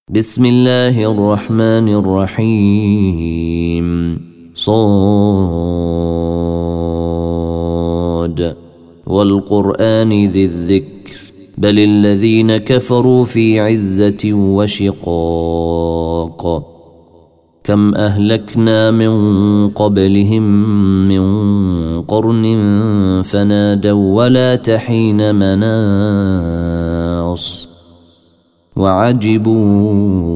بسم الله الرحمن الرحيم صاد والقرآن ذي الذكر بل الذين كفروا في عزة وشقاق كم أهلكنا من قبلهم من قرن فنادوا ولا تحين مناص وعجبوا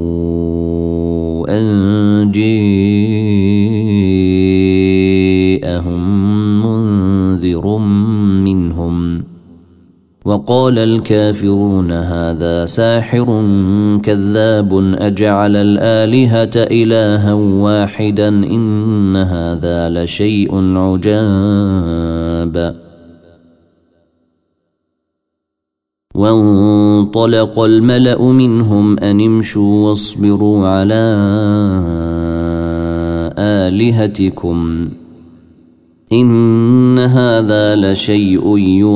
أن جاءهم منذر منهم وقال الكافرون هذا ساحر كذاب أجعل الآلهة إلها واحدا إن هذا لشيء عجاب وانطلق الملأ منهم أن امشوا واصبروا على آلهتكم إن هذا لشيء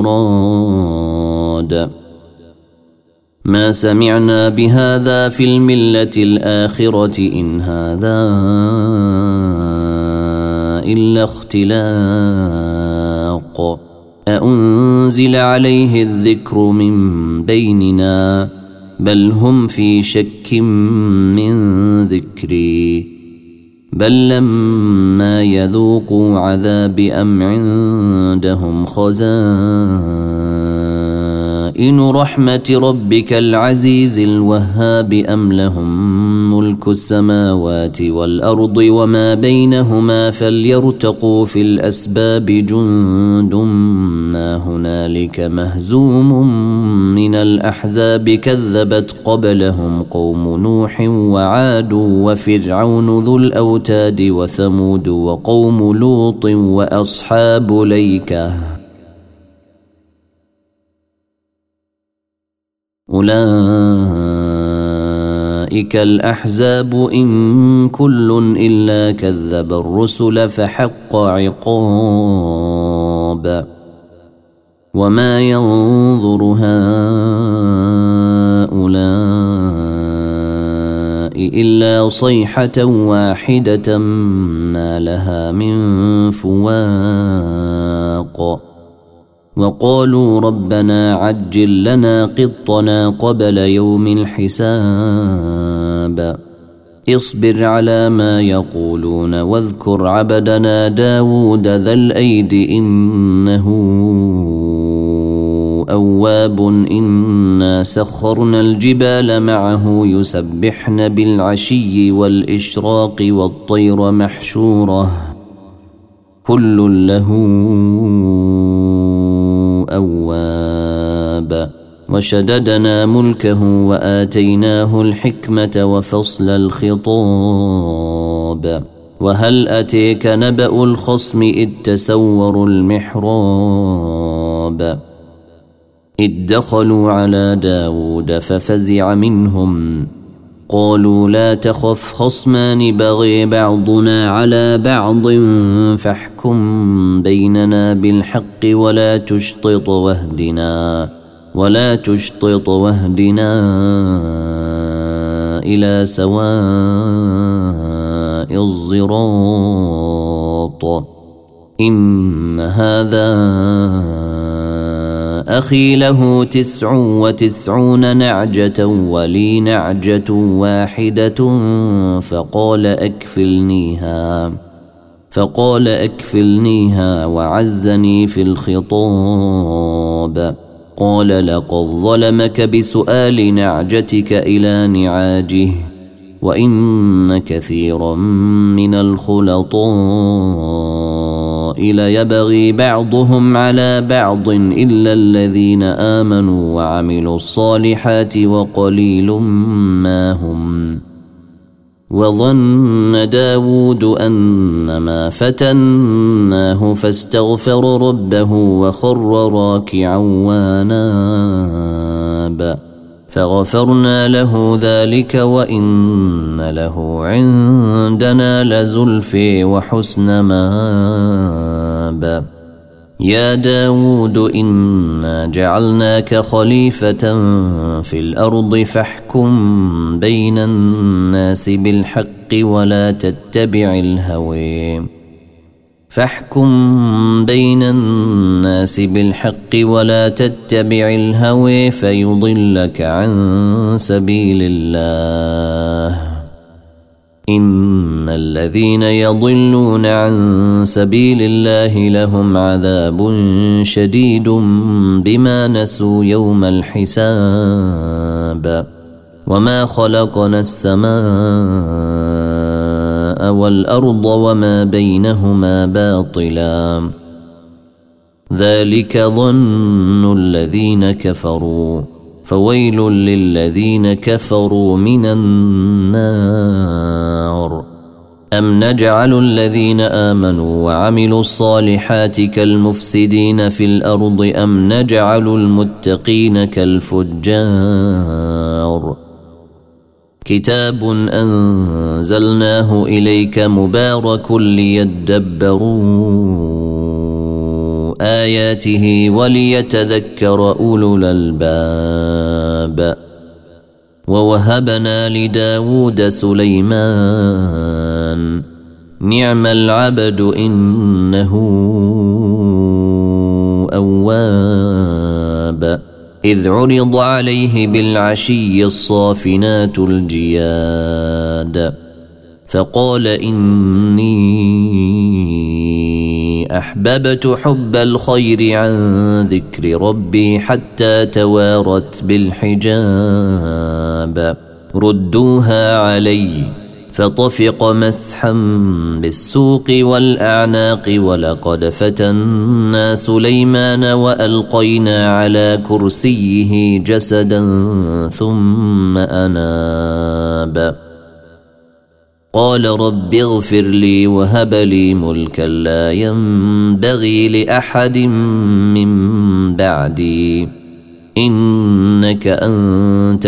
يراد ما سمعنا بهذا في الملة الآخرة إن هذا إلا اختلاق أأنزل عليه الذكر من بيننا بل هم في شك من ذكري بل لما يذوقوا عذاب أم عندهم خزائن رحمة ربك العزيز الوهاب أم لهم ملك السماوات والأرض وما بينهما فليرتقوا في الأسباب جند ما هنالك مهزوم من الأحزاب كذبت قبلهم قوم نوح وعاد وفرعون ذو الأوتاد وثمود وقوم لوط وأصحاب ليكة أولئك الأحزاب إن كل إلا كذب الرسل فحق عقاب وما ينظر هؤلاء إلا صيحة واحدة ما لها من فواق وقالوا ربنا عجل لنا قطنا قبل يوم الحساب اصبر على ما يقولون واذكر عبدنا داود ذا الأيد إنه أواب إنا سخرنا الجبال معه يسبحن بالعشي والإشراق والطير محشورة كل له أواب وشددنا ملكه وآتيناه الحكمة وفصل الخطاب وهل أتيك نبأ الخصم إذ تسوروا المحراب إذ دخلوا على داود ففزع منهم قالوا لا تخف خصمان بغي بعضنا على بعض فاحكم بيننا بالحق ولا تشطط واهدنا إلى سواء الصراط إن هذا أخي له 99 نعجة ولي نعجة واحدة فقال أكفلنيها وعزني في الخطاب قال لقد ظلمك بسؤال نعجتك إلى نعاجه وإن كثيرا من الخلطاء ليبغي بعضهم على بعض إلا الذين آمنوا وعملوا الصالحات وقليل ما هم وظن داود أنما فتناه فاستغفر ربه وخر راكعا واناب فغفرنا له ذلك وإن له عندنا لزلفي وحسن ماب يا داود إنا جعلناك خليفة في الأرض فاحكم بين الناس بالحق ولا تتبع الهوى فيضلك عن سبيل الله إن الذين يضلون عن سبيل الله لهم عذاب شديد بما نسوا يوم الحساب وما خلقنا السماء والأرض وما بينهما باطلا ذلك ظن الذين كفروا فويل للذين كفروا من النار أم نجعل الذين آمنوا وعملوا الصالحات كالمفسدين في الأرض أم نجعل المتقين كالفجار كتاب أنزلناه إليك مبارك ليدبروا آياته وليتذكر أولو الألباب ووهبنا لداود سليمان نعم العبد إنه أواب إذ عرض عليه بالعشي الصافنات الجياد فقال إني أحببت حب الخير عن ذكر ربي حتى توارت بالحجاب ردوها علي فطفق مسحا بالسوق والأعناق ولقد فتنا سليمان وألقينا على كرسيه جسدا ثم أناب قال رب اغفر لي وهب لي ملكا لا ينبغي لأحد من بعدي إنك أنت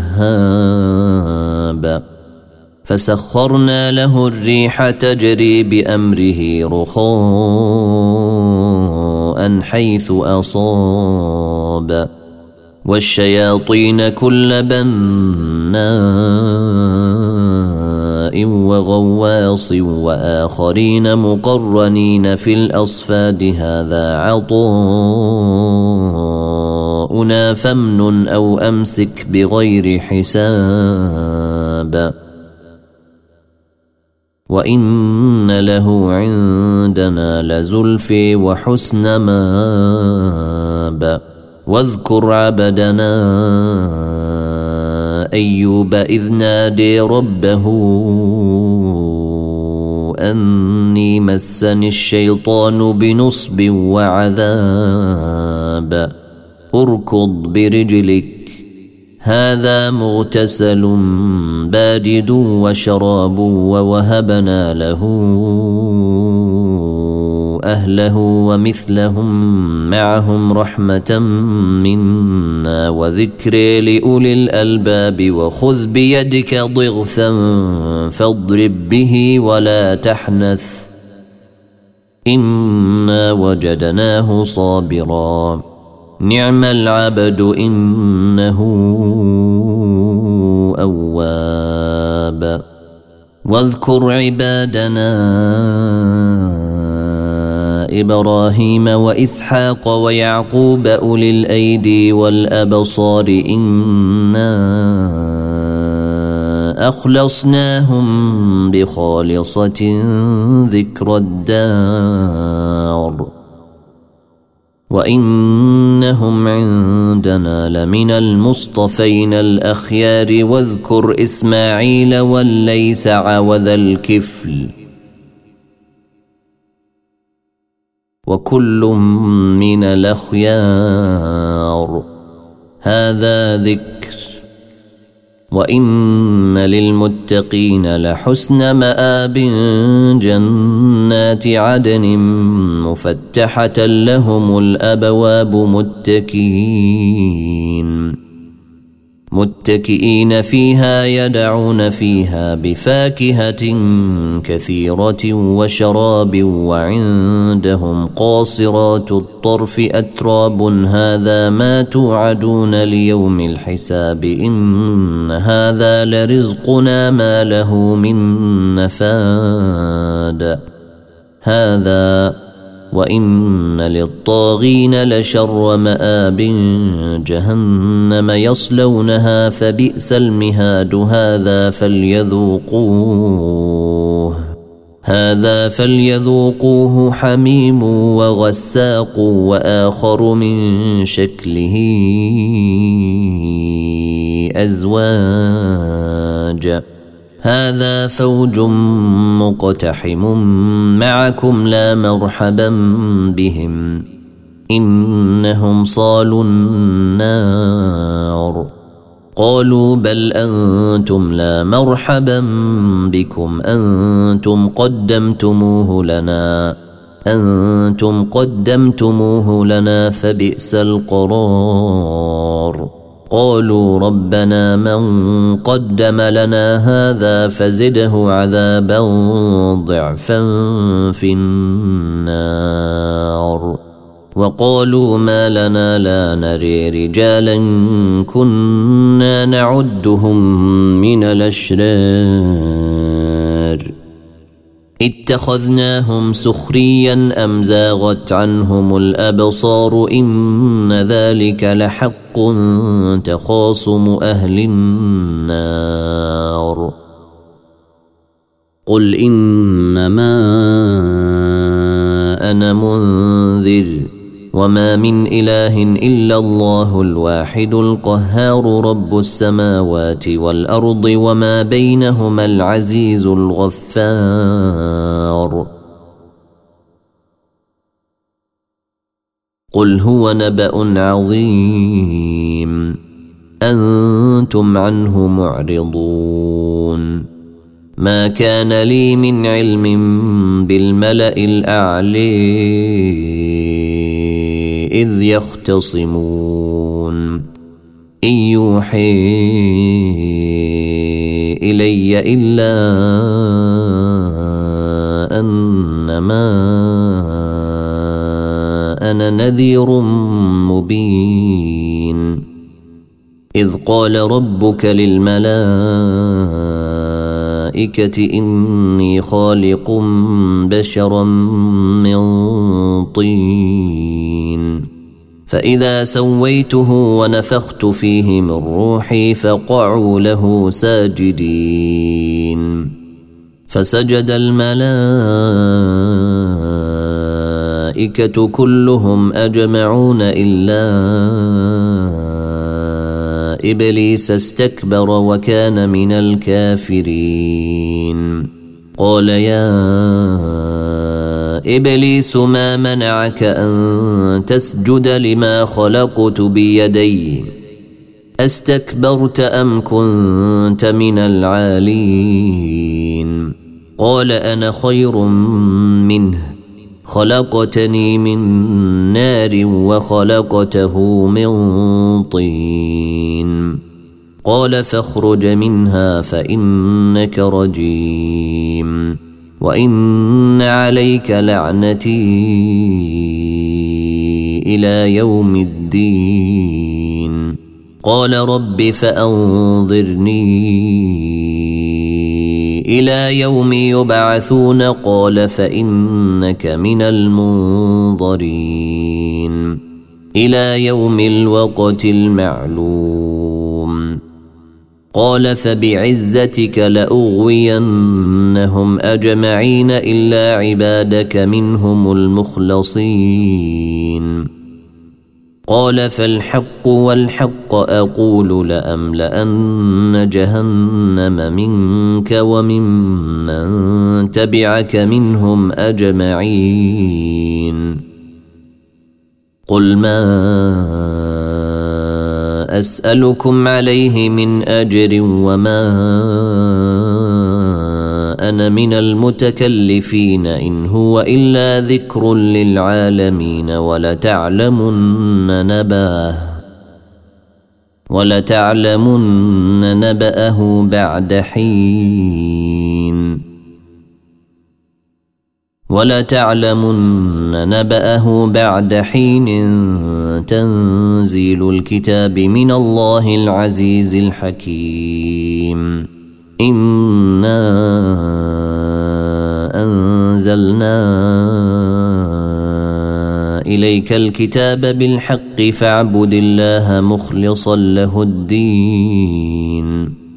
الوهاب فسخرنا له الريح تجري بأمره رخاء حيث أصاب والشياطين كل بناء وغواص وآخرين مقرنين في الأصفاد هذا عطاؤنا فامنن أو أمسك بغير حساب وإن له عندنا لزلفي وحسن ماب واذكر عبدنا أيوب إذ نادي ربه أني مسني الشيطان بنصب وعذاب اركض برجلك هذا مغتسل بارد وشراب ووهبنا له أهله ومثلهم معهم رحمة منا وذكر لأولي الألباب وخذ بيدك ضغثا فاضرب به ولا تحنث إنا وجدناه صابرا نعم العبد إنه أواب واذكر عبادنا إبراهيم وإسحاق ويعقوب أولي الأيدي والأبصار إنا أخلصناهم بخالصة ذكر الدار وإنهم عندنا لمن المصطفين الأخيار واذكر إسماعيل واليسع وذا الكفل وكل من الأخيار هذا ذكر وإن للمتقين لحسن مآب جنات عدن مفتحة لهم الأبواب متكئين متكئين فيها يدعون فيها بفاكهة كثيرة وشراب وعندهم قاصرات الطرف أتراب هذا ما توعدون ليوم الحساب إن هذا لرزقنا ما له من نفاد هذا وإن للطاغين لشر مآب جهنم يصلونها فبئس المهاد هذا فليذوقوه حميم وغساق وآخر من شكله أزواج هذا فوج مقتحم معكم لا مرحبا بهم إنهم صالوا النار قالوا بل أنتم لا مرحبا بكم أنتم قدمتموه لنا فبئس القرار قالوا ربنا من قدم لنا هذا فزده عذابا ضعفا في النار وقالوا ما لنا لا نري رجالا كنا نعدهم من الأشرار اتخذناهم سخريا أم زاغت عنهم الأبصار إن ذلك لحق تخاصم أهل النار قل إنما أنا منذر وما من إله إلا الله الواحد القهار رب السماوات والأرض وما بينهما العزيز الغفار قل هو نبأ عظيم أنتم عنه معرضون ما كان لي من علم بالملأ الأعلى إذ يختصمون إن يوحي إلي إلا أنما أنا نذير مبين إذ قال ربك للملائكة إني خالق بشرا من طين فإذا سويته ونفخت فيه من روحي فقعوا له ساجدين فسجد الملائكة كلهم أجمعون إلا إبليس استكبر وكان من الكافرين قال يا إبليس ما منعك أن تسجد لما خلقت بيدي أستكبرت أم كنت من العالين قال أنا خير منه خلقتني من نار وخلقته من طين قال فاخرج منها فإنك رجيم وإن عليك لعنتي إلى يوم الدين قال رب فأنظرني إلى يوم يبعثون قال فإنك من المنظرين إلى يوم الوقت المعلوم قال فبعزتك لأغوينهم أجمعين إلا عبادك منهم المخلصين قال فالحق والحق أقول لأملأن جهنم منك وممن تبعك منهم أجمعين قل ما أسألكم عليه من أجر وما أنا من المتكلفين إن هو إلا ذكر للعالمين ولتعلمن ولتعلمن نبأه بعد حين تنزيل الكتاب من الله العزيز الحكيم إنا أنزلنا إليك الكتاب بالحق فاعبد الله مخلصا له الدين